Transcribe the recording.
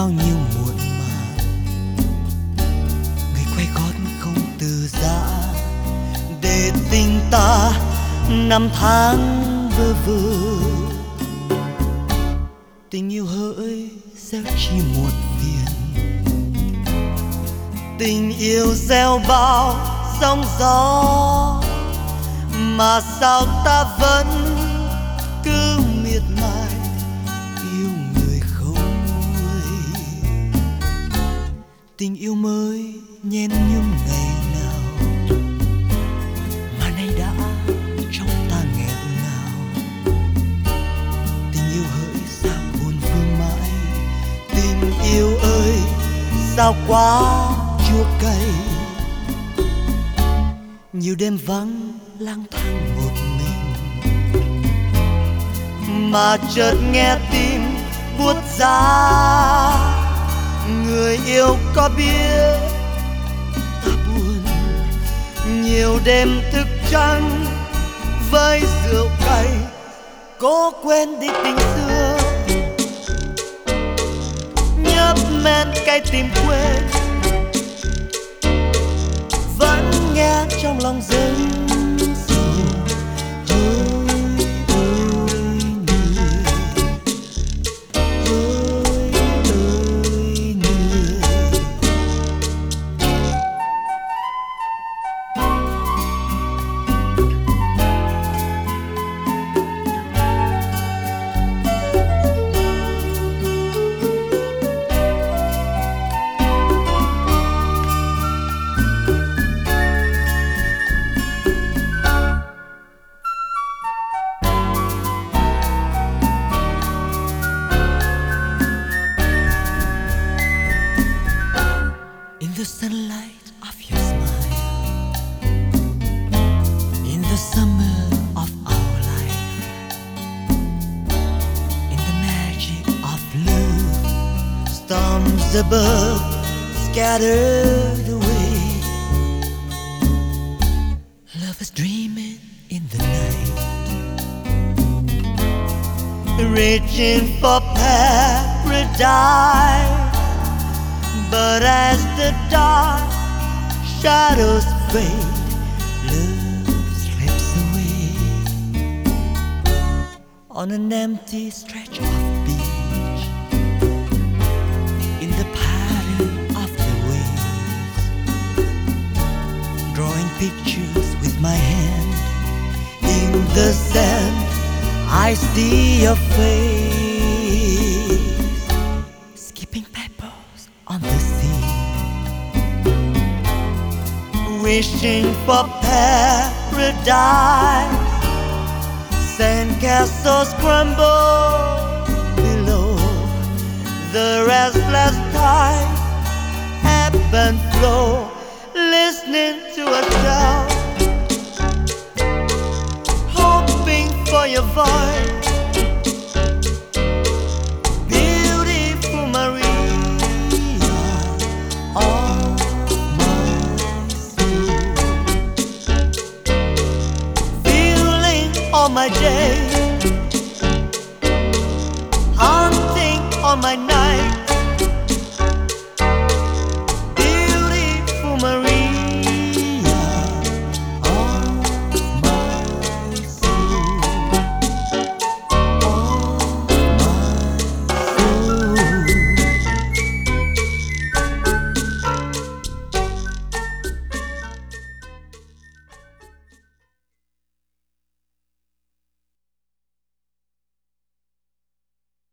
bao nhiêu muộn màng, người quay gót không từ giã, để tình ta năm tháng vơ vơ. Tình yêu hỡi gieo chi muộn phiền, tình yêu gieo bao sóng gió, mà sao ta vẫn cứ miệt mài yêu người không nguôi. Tình yêu mới nhen nhúm ngày nào, mà nay đã trong ta nghẹn ngào. Tình yêu hỡi sao buồn vương mãi, tình yêu ơi sao quá chua cay. Nhiều đêm vắng lang thang một mình, mà chợt nghe tim buốt giá. Người yêu có biết ta buồn, nhiều đêm thức trắng với rượu cay, cố quên đi tình xưa. Nhấp men cay tìm quên, vẫn nghe trong lòng dâng sầu. The sunlight of your smile, in the summer of our life, in the magic of love, storms above scattered away. Love is dreaming in the night, reaching for paradise. But as the dark shadows fade, love slips away on an empty stretch of beach, in the pattern of the waves, drawing pictures with my hand. In the sand I see your face, skipping pebbles on the sea, wishing for paradise. Sandcastles crumble below, the restless tide ebb and flow, listening to a shout, hoping for your voice. My day